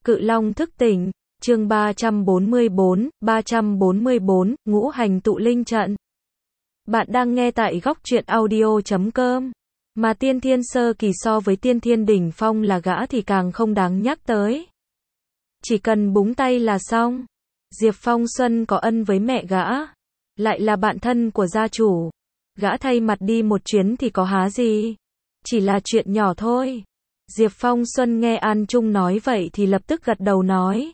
Cự Long thức tỉnh, chương 344, ngũ hành tụ linh trận. Bạn đang nghe tại góc truyện audio.com. Mà tiên thiên sơ kỳ so với tiên thiên đỉnh phong là gã thì càng không đáng nhắc tới. Chỉ cần búng tay là xong. Diệp Phong Xuân có ân với mẹ gã, lại là bạn thân của gia chủ. Gã thay mặt đi một chuyến thì có há gì. Chỉ là chuyện nhỏ thôi. Diệp Phong Xuân nghe An Trung nói vậy thì lập tức gật đầu nói.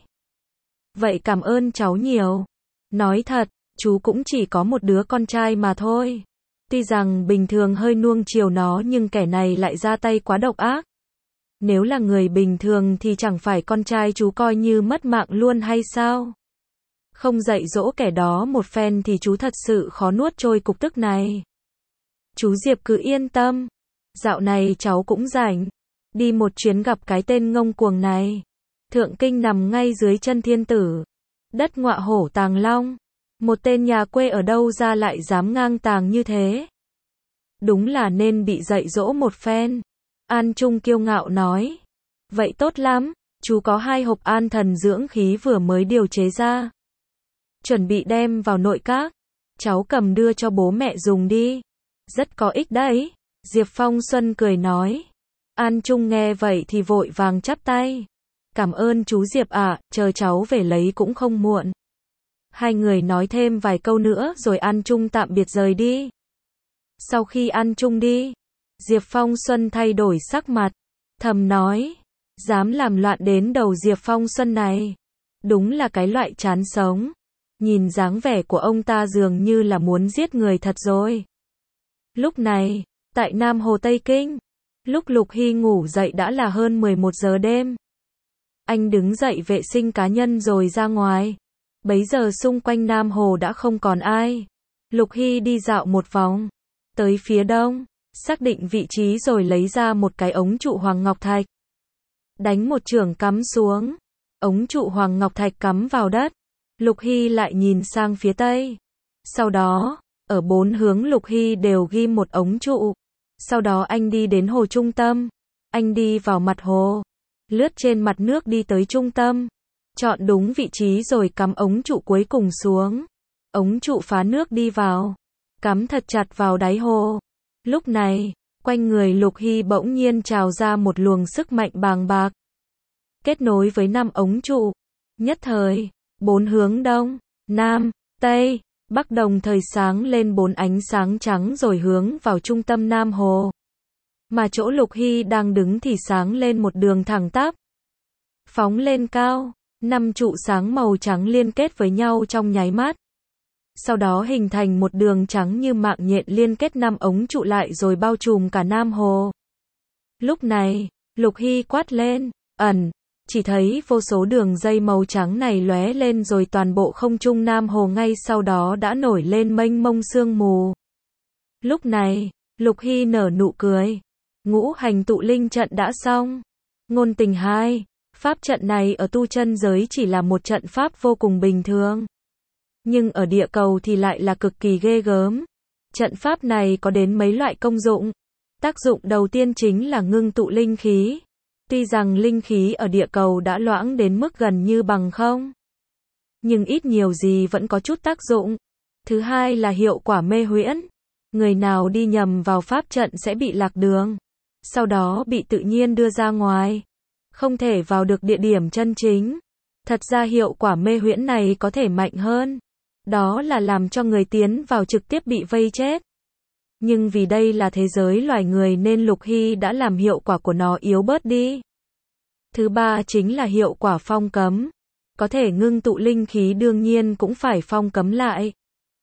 Vậy cảm ơn cháu nhiều. Nói thật, chú cũng chỉ có một đứa con trai mà thôi. Tuy rằng bình thường hơi nuông chiều nó nhưng kẻ này lại ra tay quá độc ác. Nếu là người bình thường thì chẳng phải con trai chú coi như mất mạng luôn hay sao? Không dạy dỗ kẻ đó một phen thì chú thật sự khó nuốt trôi cục tức này. Chú Diệp cứ yên tâm. Dạo này cháu cũng rảnh. Đi một chuyến gặp cái tên ngông cuồng này. Thượng kinh nằm ngay dưới chân thiên tử. Đất ngọa hổ tàng long. Một tên nhà quê ở đâu ra lại dám ngang tàng như thế. Đúng là nên bị dạy dỗ một phen. An Trung kiêu ngạo nói. Vậy tốt lắm, chú có 2 hộp an thần dưỡng khí vừa mới điều chế ra. Chuẩn bị đem vào nội các. Cháu cầm đưa cho bố mẹ dùng đi. Rất có ích đấy. Diệp Phong Xuân cười nói. An Trung nghe vậy thì vội vàng chắp tay. Cảm ơn chú Diệp ạ, chờ cháu về lấy cũng không muộn. Hai người nói thêm vài câu nữa rồi An Trung tạm biệt rời đi. Sau khi An Trung đi, Diệp Phong Xuân thay đổi sắc mặt, thầm nói, dám làm loạn đến đầu Diệp Phong Xuân này. Đúng là cái loại chán sống. Nhìn dáng vẻ của ông ta dường như là muốn giết người thật rồi. Lúc này, tại Nam Hồ Tây Kinh, lúc Lục Hy ngủ dậy đã là hơn 11 giờ đêm. Anh đứng dậy vệ sinh cá nhân rồi ra ngoài. Bấy giờ xung quanh Nam Hồ đã không còn ai. Lục Hy đi dạo một vòng, tới phía đông, xác định vị trí rồi lấy ra một cái ống trụ hoàng ngọc thạch. Đánh một chưởng cắm xuống, ống trụ hoàng ngọc thạch cắm vào đất. Lục Hy lại nhìn sang phía tây. Sau đó, ở 4 hướng Lục Hy đều ghim một ống trụ. Sau đó anh đi đến hồ trung tâm. Anh đi vào mặt hồ, lướt trên mặt nước đi tới trung tâm. Chọn đúng vị trí rồi cắm ống trụ cuối cùng xuống. Ống trụ phá nước đi vào, cắm thật chặt vào đáy hồ. Lúc này, quanh người Lục Hy bỗng nhiên trào ra một luồng sức mạnh bàng bạc. Kết nối với 5 ống trụ. Nhất thời, 4 hướng đông, nam, tây, bắc đồng thời sáng lên 4 ánh sáng trắng rồi hướng vào trung tâm Nam Hồ. Mà chỗ Lục Hy đang đứng thì sáng lên một đường thẳng tắp. Phóng lên cao, 5 trụ sáng màu trắng liên kết với nhau trong nháy mắt. Sau đó hình thành một đường trắng như mạng nhện liên kết 5 ống trụ lại rồi bao trùm cả Nam Hồ. Lúc này, Lục Hy quát lên, ẩn, chỉ thấy vô số đường dây màu trắng này lóe lên rồi toàn bộ không trung Nam Hồ ngay sau đó đã nổi lên mênh mông sương mù. Lúc này, Lục Hy nở nụ cười. Ngũ hành tụ linh trận đã xong. Ngôn tình 2. Pháp trận này ở tu chân giới chỉ là một trận pháp vô cùng bình thường. Nhưng ở địa cầu thì lại là cực kỳ ghê gớm. Trận pháp này có đến mấy loại công dụng. Tác dụng đầu tiên chính là ngưng tụ linh khí. Tuy rằng linh khí ở địa cầu đã loãng đến mức gần như bằng không. Nhưng ít nhiều gì vẫn có chút tác dụng. Thứ hai là hiệu quả mê huyễn. Người nào đi nhầm vào pháp trận sẽ bị lạc đường. Sau đó bị tự nhiên đưa ra ngoài. Không thể vào được địa điểm chân chính. Thật ra hiệu quả mê huyễn này có thể mạnh hơn. Đó là làm cho người tiến vào trực tiếp bị vây chết. Nhưng vì đây là thế giới loài người nên Lục Hy đã làm hiệu quả của nó yếu bớt đi. Thứ ba chính là hiệu quả phong cấm. Có thể ngưng tụ linh khí đương nhiên cũng phải phong cấm lại.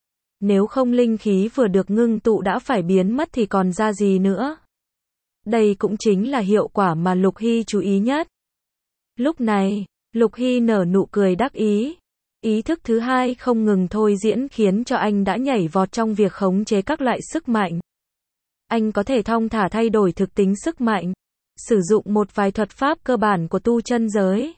Nếu không linh khí vừa được ngưng tụ đã phải biến mất thì còn ra gì nữa. Đây cũng chính là hiệu quả mà Lục Hy chú ý nhất. Lúc này, Lục Hy nở nụ cười đắc ý. Ý thức thứ hai không ngừng thôi diễn khiến cho anh đã nhảy vọt trong việc khống chế các loại sức mạnh. Anh có thể thong thả thay đổi thực tính sức mạnh, sử dụng một vài thuật pháp cơ bản của tu chân giới.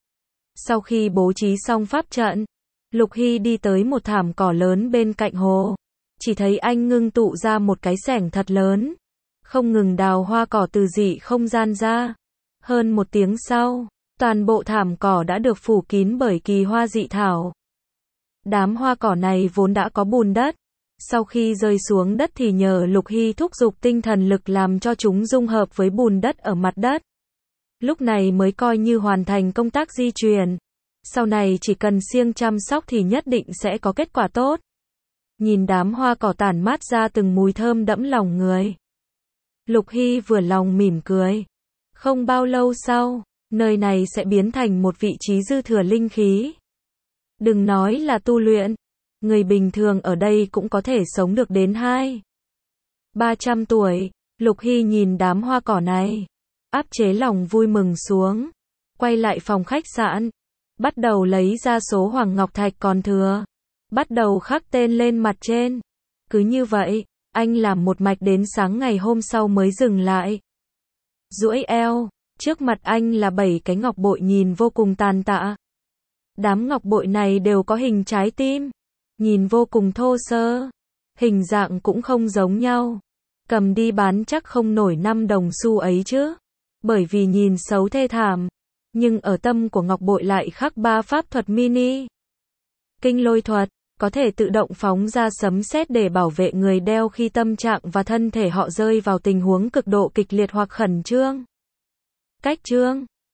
Sau khi bố trí xong pháp trận, Lục Hy đi tới một thảm cỏ lớn bên cạnh hồ. Chỉ thấy anh ngưng tụ ra một cái xẻng thật lớn, không ngừng đào hoa cỏ từ dị không gian ra. Hơn 1 tiếng sau, Toàn bộ thảm cỏ đã được phủ kín bởi kỳ hoa dị thảo. Đám hoa cỏ này vốn đã có bùn đất. Sau khi rơi xuống đất thì nhờ Lục Hy thúc giục tinh thần lực làm cho chúng dung hợp với bùn đất ở mặt đất. Lúc này mới coi như hoàn thành công tác di truyền. Sau này chỉ cần siêng chăm sóc thì nhất định sẽ có kết quả tốt. Nhìn đám hoa cỏ tản mát ra từng mùi thơm đẫm lòng người. Lục Hy vừa lòng mỉm cười. Không bao lâu sau, nơi này sẽ biến thành một vị trí dư thừa linh khí. Đừng nói là tu luyện, người bình thường ở đây cũng có thể sống được đến 200-300 tuổi. Lục Hy nhìn đám hoa cỏ này, áp chế lòng vui mừng xuống, quay lại phòng khách sạn, bắt đầu lấy ra số hoàng ngọc thạch còn thừa, bắt đầu khắc tên lên mặt trên. Cứ như vậy, anh làm một mạch đến sáng ngày hôm sau mới dừng lại. Duỗi eo, trước mặt anh là 7 cái ngọc bội nhìn vô cùng tàn tạ. Đám ngọc bội này đều có hình trái tim, nhìn vô cùng thô sơ, hình dạng cũng không giống nhau. Cầm đi bán chắc không nổi 5 đồng xu ấy chứ, bởi vì nhìn xấu thê thảm. Nhưng ở tâm của ngọc bội lại khắc 3 pháp thuật mini. Kinh lôi thuật, có thể tự động phóng ra sấm sét để bảo vệ người đeo khi tâm trạng và thân thể họ rơi vào tình huống cực độ kịch liệt hoặc khẩn trương. Cách chương